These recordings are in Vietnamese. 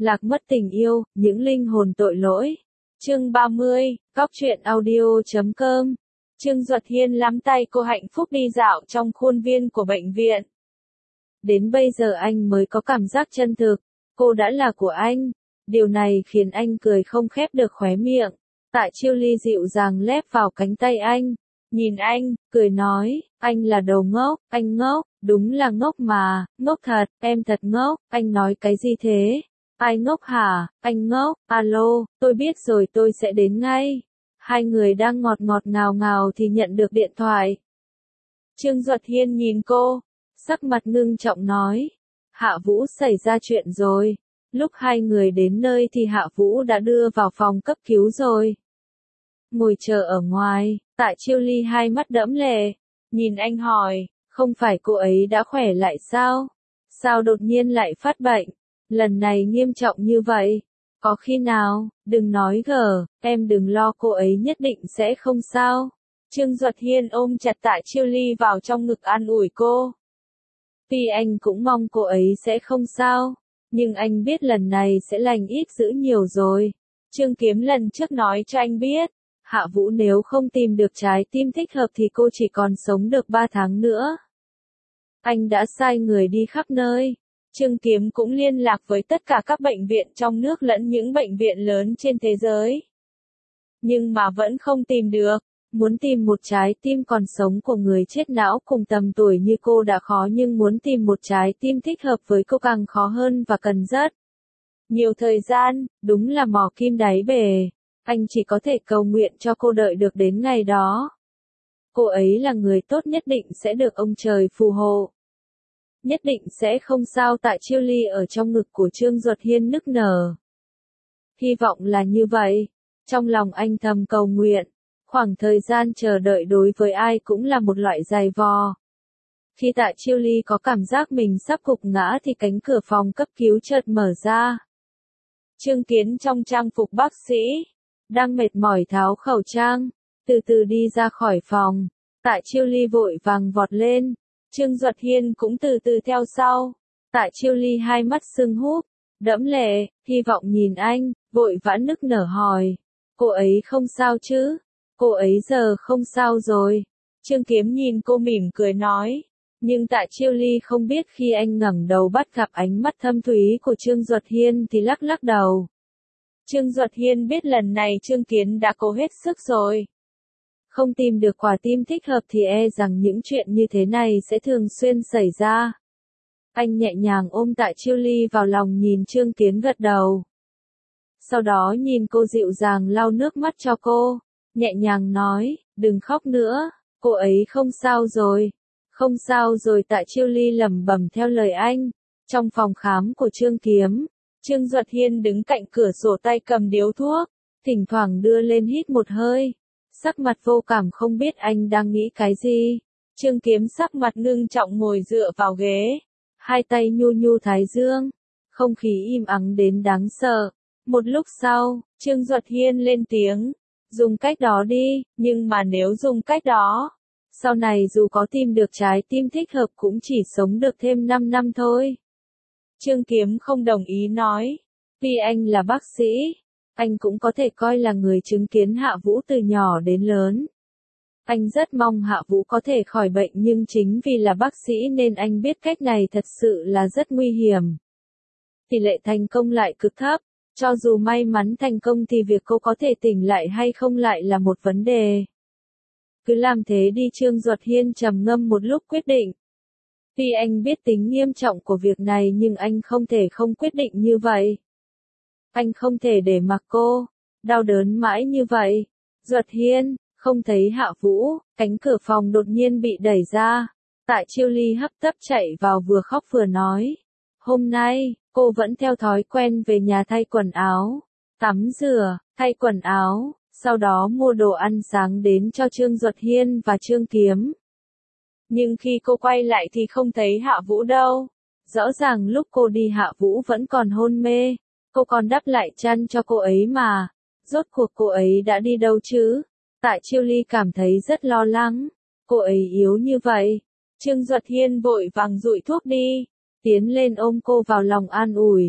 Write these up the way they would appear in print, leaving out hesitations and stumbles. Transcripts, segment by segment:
Lạc mất tình yêu, những linh hồn tội lỗi. Chương 30, Cóc truyện audio.com. Trương Duật Hiên nắm tay cô hạnh phúc đi dạo trong khuôn viên của bệnh viện. Đến bây giờ anh mới có cảm giác chân thực, cô đã là của anh. Điều này khiến anh cười không khép được khóe miệng. Tạ Chiêu Ly dịu dàng lép vào cánh tay anh, nhìn anh, cười nói, anh là đồ ngốc, anh ngốc, đúng là ngốc mà, ngốc thật, em thật ngốc, anh nói cái gì thế? Ai ngốc hả, anh ngốc, alo, tôi biết rồi tôi sẽ đến ngay. Hai người đang ngọt ngọt ngào ngào thì nhận được điện thoại. Trương Duật Hiên nhìn cô, sắc mặt ngưng trọng nói, Hạ Vũ xảy ra chuyện rồi. Lúc hai người đến nơi thì Hạ Vũ đã đưa vào phòng cấp cứu rồi. Ngồi chờ ở ngoài, Tạ Chiêu Ly hai mắt đẫm lệ, nhìn anh hỏi, không phải cô ấy đã khỏe lại sao? Sao đột nhiên lại phát bệnh? Lần này nghiêm trọng như vậy. Có khi nào, đừng nói gở, em đừng lo cô ấy nhất định sẽ không sao. Trương Duật Hiên ôm chặt Tạ Chiêu Ly vào trong ngực an ủi cô. Tuy anh cũng mong cô ấy sẽ không sao, nhưng anh biết lần này sẽ lành ít dữ nhiều rồi. Trương Kiếm lần trước nói cho anh biết, Hạ Vũ nếu không tìm được trái tim thích hợp thì cô chỉ còn sống được 3 tháng nữa. Anh đã sai người đi khắp nơi. Trương Kiếm cũng liên lạc với tất cả các bệnh viện trong nước lẫn những bệnh viện lớn trên thế giới. Nhưng mà vẫn không tìm được. Muốn tìm một trái tim còn sống của người chết não cùng tầm tuổi như cô đã khó, nhưng muốn tìm một trái tim thích hợp với cô càng khó hơn và cần rất nhiều thời gian, đúng là mò kim đáy bể. Anh chỉ có thể cầu nguyện cho cô đợi được đến ngày đó. Cô ấy là người tốt, nhất định sẽ được ông trời phù hộ. Nhất định sẽ không sao. Tạ Chiêu Ly ở trong ngực của Trương Duật Hiên nức nở. Hy vọng là như vậy. Trong lòng anh thầm cầu nguyện. Khoảng thời gian chờ đợi đối với ai cũng là một loại dày vò. Khi Tạ Chiêu Ly có cảm giác mình sắp gục ngã thì cánh cửa phòng cấp cứu chợt mở ra. Trương Kiến trong trang phục bác sĩ, đang mệt mỏi tháo khẩu trang, từ từ đi ra khỏi phòng. Tạ Chiêu Ly vội vàng vọt lên, Trương Duật Hiên cũng từ từ theo sau. Tạ Chiêu Ly hai mắt sưng húp, đẫm lệ, hy vọng nhìn anh, vội vã nức nở hỏi, cô ấy không sao chứ? Cô ấy giờ không sao rồi. Trương Kiếm nhìn cô mỉm cười nói. Nhưng Tạ Chiêu Ly không biết khi anh ngẩng đầu bắt gặp ánh mắt thâm thúy của Trương Duật Hiên thì lắc lắc đầu. Trương Duật Hiên biết lần này Trương Kiến đã cố hết sức rồi. Không tìm được quả tim thích hợp thì e rằng những chuyện như thế này sẽ thường xuyên xảy ra. Anh nhẹ nhàng ôm Tạ Chiêu Ly vào lòng, nhìn Trương Kiến gật đầu. Sau đó nhìn cô dịu dàng lau nước mắt cho cô. Nhẹ nhàng nói, đừng khóc nữa, cô ấy không sao rồi. Không sao rồi. Tạ Chiêu Ly lẩm bẩm theo lời anh. Trong phòng khám của Trương Kiếm, Trương Duật Hiên đứng cạnh cửa sổ tay cầm điếu thuốc, thỉnh thoảng đưa lên hít một hơi. Sắc mặt vô cảm, không biết anh đang nghĩ cái gì. Trương Kiếm sắc mặt ngưng trọng ngồi dựa vào ghế, hai tay nhu nhu thái dương. Không khí im ắng đến đáng sợ. Một lúc sau, Trương Duật Hiên lên tiếng. Dùng cách đó đi, nhưng mà nếu dùng cách đó, sau này dù có tìm được trái tim thích hợp cũng chỉ sống được thêm 5 năm thôi. Trương Kiếm không đồng ý nói, vì anh là bác sĩ, anh cũng có thể coi là người chứng kiến Hạ Vũ từ nhỏ đến lớn. Anh rất mong Hạ Vũ có thể khỏi bệnh, nhưng chính vì là bác sĩ nên anh biết cách này thật sự là rất nguy hiểm. Tỷ lệ thành công lại cực thấp. Cho dù may mắn thành công thì việc cô có thể tỉnh lại hay không lại là một vấn đề. Cứ làm thế đi. Trương Duật Hiên trầm ngâm một lúc quyết định. Tuy anh biết tính nghiêm trọng của việc này nhưng anh không thể không quyết định như vậy. Anh không thể để mặc cô đau đớn mãi như vậy. Duật Hiên, không thấy Hạ Vũ, cánh cửa phòng đột nhiên bị đẩy ra. Tạ Chiêu Ly hấp tấp chạy vào, vừa khóc vừa nói. Hôm nay, cô vẫn theo thói quen về nhà thay quần áo, tắm rửa, thay quần áo, sau đó mua đồ ăn sáng đến cho Trương Duật Hiên và Trương Kiếm. Nhưng khi cô quay lại thì không thấy Hạ Vũ đâu. Rõ ràng lúc cô đi Hạ Vũ vẫn còn hôn mê. Cô còn đắp lại chăn cho cô ấy mà. Rốt cuộc cô ấy đã đi đâu chứ? Tạ Chiêu Ly cảm thấy rất lo lắng. Cô ấy yếu như vậy. Trương Duật Hiên vội vàng dụi thuốc đi, tiến lên ôm cô vào lòng an ủi.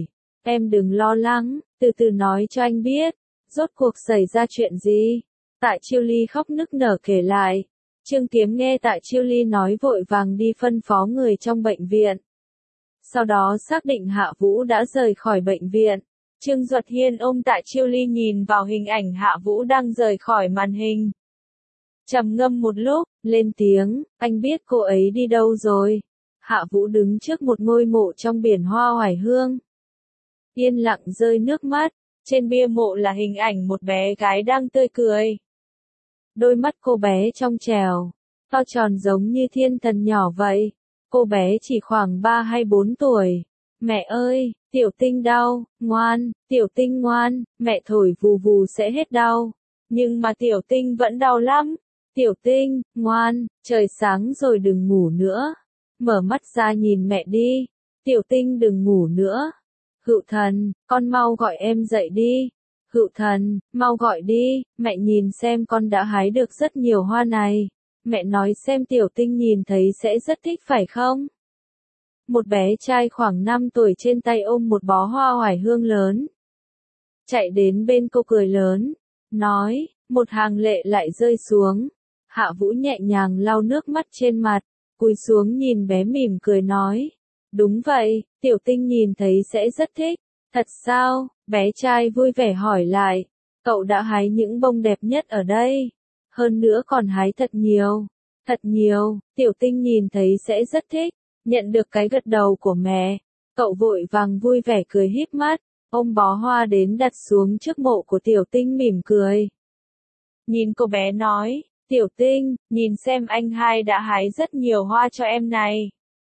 Em đừng lo lắng, từ từ nói cho anh biết. Rốt cuộc xảy ra chuyện gì? Tại Chiêu Ly khóc nức nở kể lại. Trương Kiếm nghe Tại Chiêu Ly nói vội vàng đi phân phó người trong bệnh viện. Sau đó xác định Hạ Vũ đã rời khỏi bệnh viện. Trương Duật Hiên ôm Tại Chiêu Ly nhìn vào hình ảnh Hạ Vũ đang rời khỏi màn hình. Trầm ngâm một lúc, lên tiếng, anh biết cô ấy đi đâu rồi. Hạ Vũ đứng trước một ngôi mộ trong biển hoa oải hương. Yên lặng rơi nước mắt, trên bia mộ là hình ảnh một bé gái đang tươi cười. Đôi mắt cô bé trong trẻo, to tròn giống như thiên thần nhỏ vậy. Cô bé chỉ khoảng 3 hay 4 tuổi. Mẹ ơi, Tiểu Tinh đau, ngoan, Tiểu Tinh ngoan, mẹ thổi vù vù sẽ hết đau. Nhưng mà Tiểu Tinh vẫn đau lắm. Tiểu Tinh, ngoan, trời sáng rồi đừng ngủ nữa. Mở mắt ra nhìn mẹ đi. Tiểu Tinh đừng ngủ nữa. Hựu Thần, con mau gọi em dậy đi. Hựu Thần, mau gọi đi, mẹ nhìn xem con đã hái được rất nhiều hoa này. Mẹ nói xem Tiểu Tinh nhìn thấy sẽ rất thích phải không? Một bé trai khoảng 5 tuổi trên tay ôm một bó hoa oải hương lớn. Chạy đến bên cô cười lớn, nói, một hàng lệ lại rơi xuống. Hạ Vũ nhẹ nhàng lau nước mắt trên mặt, cúi xuống nhìn bé mỉm cười nói. Đúng vậy, Tiểu Tinh nhìn thấy sẽ rất thích. Thật sao? Bé trai vui vẻ hỏi lại. Cậu đã hái những bông đẹp nhất ở đây. Hơn nữa còn hái thật nhiều. Thật nhiều, Tiểu Tinh nhìn thấy sẽ rất thích. Nhận được cái gật đầu của mẹ. Cậu vội vàng vui vẻ cười híp mắt. Ôm bó hoa đến đặt xuống trước mộ của Tiểu Tinh mỉm cười. Nhìn cô bé nói. Tiểu Tinh, nhìn xem anh hai đã hái rất nhiều hoa cho em này.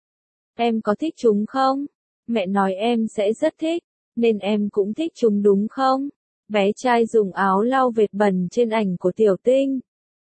Em có thích chúng không? Mẹ nói em sẽ rất thích, nên em cũng thích chúng đúng không? Bé trai dùng áo lau vệt bẩn trên ảnh của Tiểu Tinh.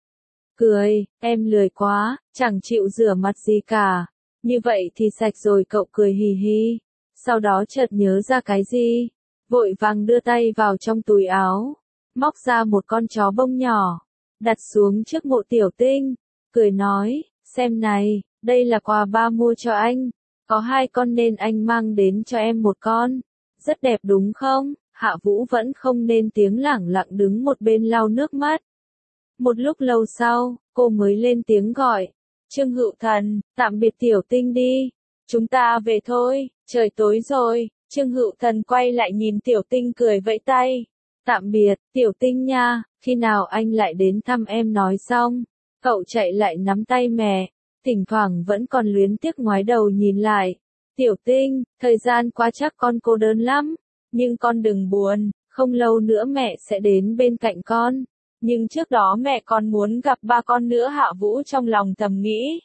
Cười, em lười quá, chẳng chịu rửa mặt gì cả. Như vậy thì sạch rồi, cậu cười hì hì. Sau đó chợt nhớ ra cái gì, vội vàng đưa tay vào trong túi áo, móc ra một con chó bông nhỏ, đặt xuống trước mộ Tiểu Tinh, cười nói, xem này, đây là quà ba mua cho anh. Có 2 con nên anh mang đến cho em một con. Rất đẹp đúng không? Hạ Vũ vẫn không nên tiếng, lẳng lặng đứng một bên lau nước mắt. Một lúc lâu sau, cô mới lên tiếng gọi. Trương Hựu Thần, tạm biệt Tiểu Tinh đi. Chúng ta về thôi, trời tối rồi. Trương Hựu Thần quay lại nhìn Tiểu Tinh cười vẫy tay. Tạm biệt, Tiểu Tinh nha, khi nào anh lại đến thăm em. Nói xong, cậu chạy lại nắm tay mẹ. Thỉnh thoảng vẫn còn luyến tiếc ngoái đầu nhìn lại. Tiểu Tinh, thời gian qua chắc con cô đơn lắm. Nhưng con đừng buồn, không lâu nữa mẹ sẽ đến bên cạnh con. Nhưng trước đó mẹ còn muốn gặp ba con nữa. Hạ Vũ trong lòng thầm nghĩ.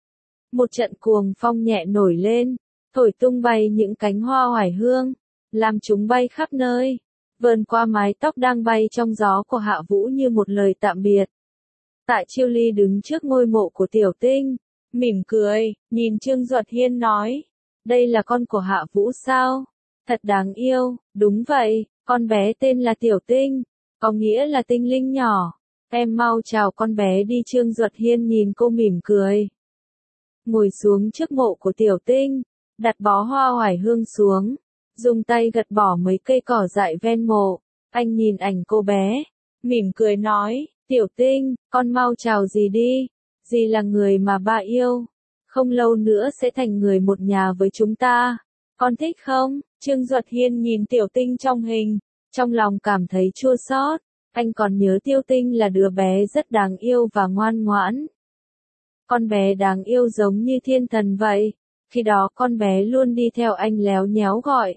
Một trận cuồng phong nhẹ nổi lên, thổi tung bay những cánh hoa oải hương, làm chúng bay khắp nơi, vờn qua mái tóc đang bay trong gió của Hạ Vũ như một lời tạm biệt. Tại Chiêu Ly đứng trước ngôi mộ của Tiểu Tinh, mỉm cười, nhìn Trương Duật Hiên nói, đây là con của Hạ Vũ sao? Thật đáng yêu, đúng vậy, con bé tên là Tiểu Tinh, có nghĩa là tinh linh nhỏ. Em mau chào con bé đi. Trương Duật Hiên nhìn cô mỉm cười. Ngồi xuống trước mộ của Tiểu Tinh, đặt bó hoa oải hương xuống, dùng tay gật bỏ mấy cây cỏ dại ven mộ. Anh nhìn ảnh cô bé, mỉm cười nói, Tiểu Tinh, con mau chào dì đi. Dì là người mà ba yêu. Không lâu nữa sẽ thành người một nhà với chúng ta. Con thích không? Trương Duật Hiên nhìn Tiểu Tinh trong hình, trong lòng cảm thấy chua xót. Anh còn nhớ Tiểu Tinh là đứa bé rất đáng yêu và ngoan ngoãn. Con bé đáng yêu giống như thiên thần vậy. Khi đó con bé luôn đi theo anh léo nhéo gọi.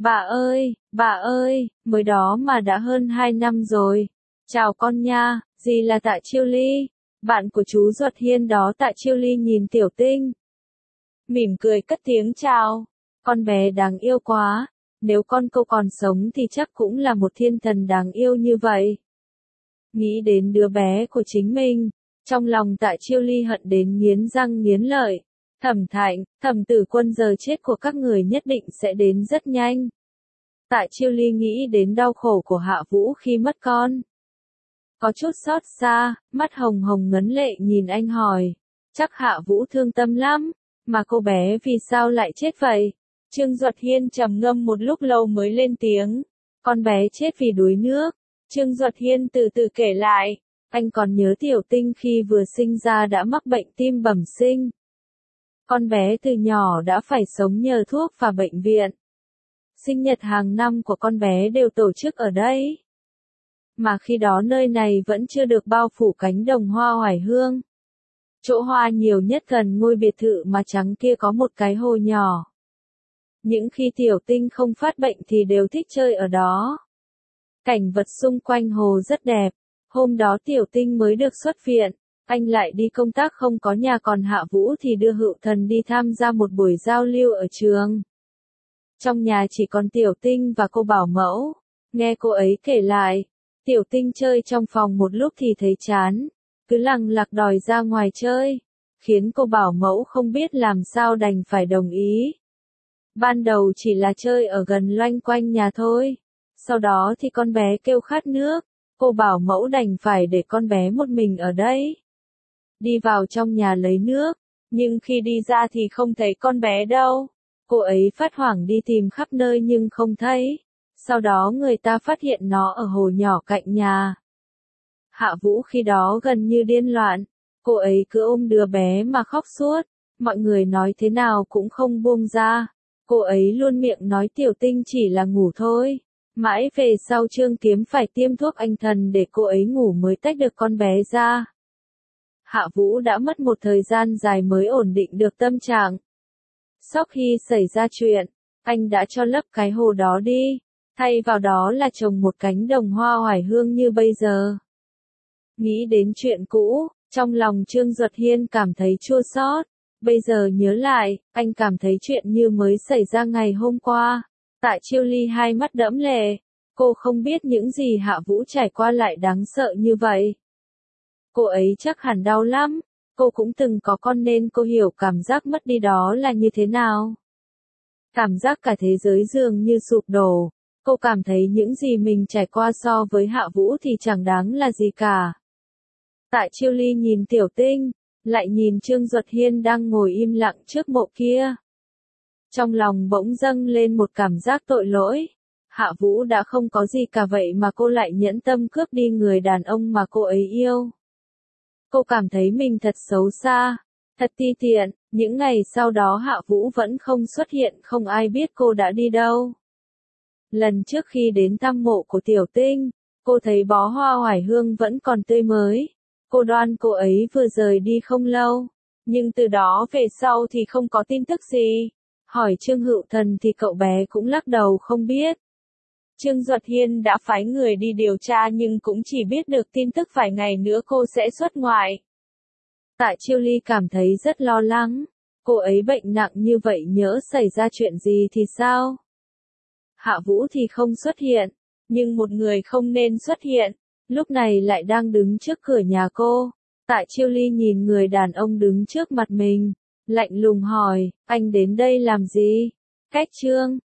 Bà ơi, mới đó mà đã hơn 2 năm rồi. Chào con nha, dì là Tạ Chiêu Ly. Bạn của chú Duật Hiên đó. Tạ Chiêu Ly nhìn Tiểu Tinh, mỉm cười cất tiếng chào. Con bé đáng yêu quá. Nếu con cô còn sống thì chắc cũng là một thiên thần đáng yêu như vậy. Nghĩ đến đứa bé của chính mình, trong lòng Tạ Chiêu Ly hận đến nghiến răng nghiến lợi. Thẩm Thạnh, Thẩm Tử Quân, giờ chết của các người nhất định sẽ đến rất nhanh. Tạ Chiêu Ly nghĩ đến đau khổ của Hạ Vũ khi mất con. Có chút xót xa, mắt hồng hồng ngấn lệ nhìn anh hỏi. Chắc Hạ Vũ thương tâm lắm, mà cô bé vì sao lại chết vậy? Trương Duật Hiên trầm ngâm một lúc lâu mới lên tiếng. Con bé chết vì đuối nước. Trương Duật Hiên từ từ kể lại. Anh còn nhớ Tiểu Tinh khi vừa sinh ra đã mắc bệnh tim bẩm sinh. Con bé từ nhỏ đã phải sống nhờ thuốc và bệnh viện. Sinh nhật hàng năm của con bé đều tổ chức ở đây. Mà khi đó nơi này vẫn chưa được bao phủ cánh đồng hoa oải hương. Chỗ hoa nhiều nhất gần ngôi biệt thự mà trắng kia có một cái hồ nhỏ. Những khi Tiểu Tinh không phát bệnh thì đều thích chơi ở đó. Cảnh vật xung quanh hồ rất đẹp. Hôm đó Tiểu Tinh mới được xuất viện. Anh lại đi công tác không có nhà, còn Hạ Vũ thì đưa Hựu Thần đi tham gia một buổi giao lưu ở trường. Trong nhà chỉ còn Tiểu Tinh và cô bảo mẫu. Nghe cô ấy kể lại, Tiểu Tinh chơi trong phòng một lúc thì thấy chán, cứ lằng lặc đòi ra ngoài chơi, khiến cô bảo mẫu không biết làm sao đành phải đồng ý. Ban đầu chỉ là chơi ở gần loanh quanh nhà thôi, sau đó thì con bé kêu khát nước, cô bảo mẫu đành phải để con bé một mình ở đây. Đi vào trong nhà lấy nước, nhưng khi đi ra thì không thấy con bé đâu. Cô ấy phát hoảng đi tìm khắp nơi nhưng không thấy. Sau đó người ta phát hiện nó ở hồ nhỏ cạnh nhà. Hạ Vũ khi đó gần như điên loạn. Cô ấy cứ ôm đứa bé mà khóc suốt. Mọi người nói thế nào cũng không buông ra. Cô ấy luôn miệng nói Tiểu Tinh chỉ là ngủ thôi. Mãi về sau Trương Kiếm phải tiêm thuốc anh thần để cô ấy ngủ mới tách được con bé ra. Hạ Vũ đã mất một thời gian dài mới ổn định được tâm trạng. Sau khi xảy ra chuyện, anh đã cho lấp cái hồ đó đi, thay vào đó là trồng một cánh đồng hoa oải hương như bây giờ. Nghĩ đến chuyện cũ, trong lòng Trương Duật Hiên cảm thấy chua xót. Bây giờ nhớ lại, anh cảm thấy chuyện như mới xảy ra ngày hôm qua. Tạ Chiêu Ly hai mắt đẫm lệ, cô không biết những gì Hạ Vũ trải qua lại đáng sợ như vậy. Cô ấy chắc hẳn đau lắm, cô cũng từng có con nên cô hiểu cảm giác mất đi đó là như thế nào. Cảm giác cả thế giới dường như sụp đổ, cô cảm thấy những gì mình trải qua so với Hạ Vũ thì chẳng đáng là gì cả. Tạ Chiêu Ly nhìn Tiểu Tinh, lại nhìn Trương Duật Hiên đang ngồi im lặng trước mộ kia. Trong lòng bỗng dâng lên một cảm giác tội lỗi. Hạ Vũ đã không có gì cả vậy mà cô lại nhẫn tâm cướp đi người đàn ông mà cô ấy yêu. Cô cảm thấy mình thật xấu xa, thật ti tiện. Những ngày sau đó Hạ Vũ vẫn không xuất hiện, không ai biết cô đã đi đâu. Lần trước khi đến thăm mộ của Tiểu Tinh, cô thấy bó hoa oải hương vẫn còn tươi mới. Cô đoán cô ấy vừa rời đi không lâu, nhưng từ đó về sau thì không có tin tức gì. Hỏi Trương Hựu Thần thì cậu bé cũng lắc đầu không biết. Trương Duật Hiên đã phái người đi điều tra nhưng cũng chỉ biết được tin tức vài ngày nữa cô sẽ xuất ngoại. Tạ Chiêu Ly cảm thấy rất lo lắng. Cô ấy bệnh nặng như vậy nhỡ xảy ra chuyện gì thì sao? Hạ Vũ thì không xuất hiện, nhưng một người không nên xuất hiện, lúc này lại đang đứng trước cửa nhà cô. Tạ Chiêu Ly nhìn người đàn ông đứng trước mặt mình, lạnh lùng hỏi, anh đến đây làm gì? Cách Trương,